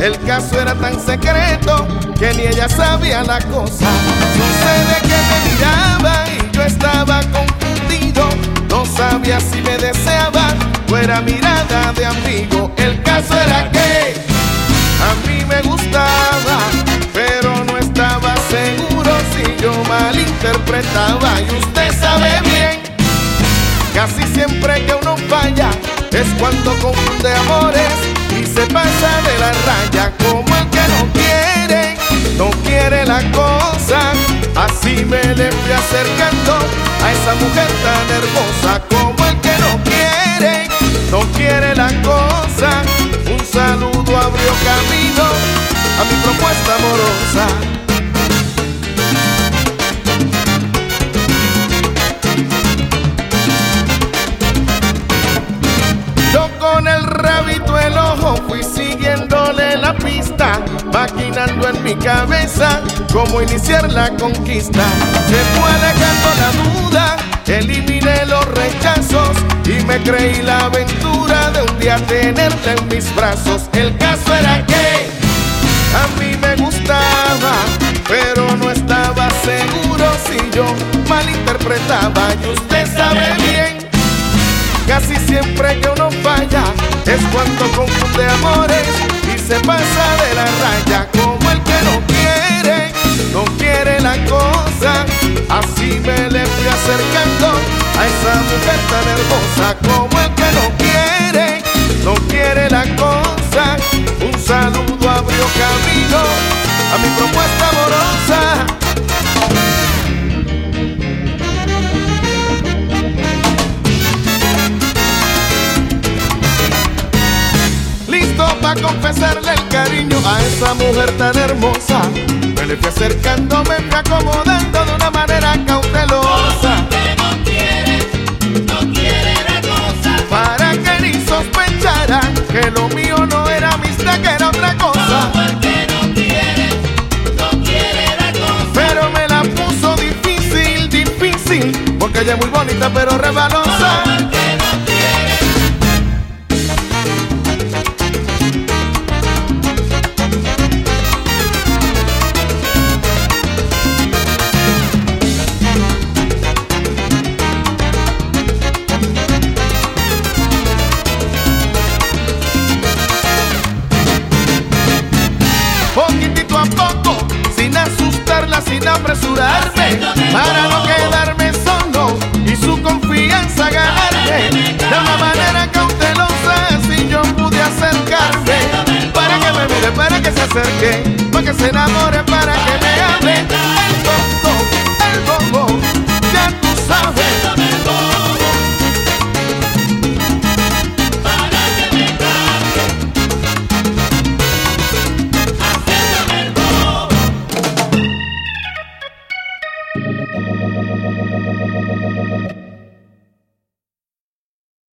El caso era tan secreto que ni ella sabía la cosa. Sucede que me miraba y yo estaba confundido. No sabía si me deseaba o era mirada de amigo. El caso era que a mí me gustaba, pero no estaba seguro si yo malinterpretaba. Y usted sabe bien, casi siempre que uno falla es cuando confunde amores y se pasa de la raya. Como el que no quiere la cosa. Así me le fui acercando a esa mujer tan hermosa. Como el que no quiere la cosa. Un saludo abrió camino a mi propuesta amorosa. Yo con el rabito el ojo fui siguiéndole la pista, maquinando en mi cabeza cómo iniciar la conquista. Se fue alejando la duda, eliminé los rechazos y me creí la aventura de un día tenerte en mis brazos. El caso era que a mí me gustaba, pero no estaba seguro si yo malinterpretaba. Y usted sabe bien, casi siempre que uno falla es cuando confunde amores y se pasa de la raya. Como el que no quiere la cosa. Así me le fui acercando a esa mujer tan hermosa. Como el que no quiere la cosa. Un saludo abrió camino a mi propuesta amorosa. Pa' confesarle el cariño a esa mujer tan hermosa. Me le fui acercando, me fui acomodando de una manera cautelosa. Que no quiere la cosa. Para que ni sospechara que lo mío no era amistad, que era otra cosa. Que no quiere la cosa. Pero me la puso difícil, porque ella es muy bonita pero rebalosa. Poquitito a poco, sin asustarla, sin apresurarme, para no quedarme solo y su confianza ganarme. De una manera cautelosa, si yo pude acercarme, para que me mire, para que se acerque, para que se enamore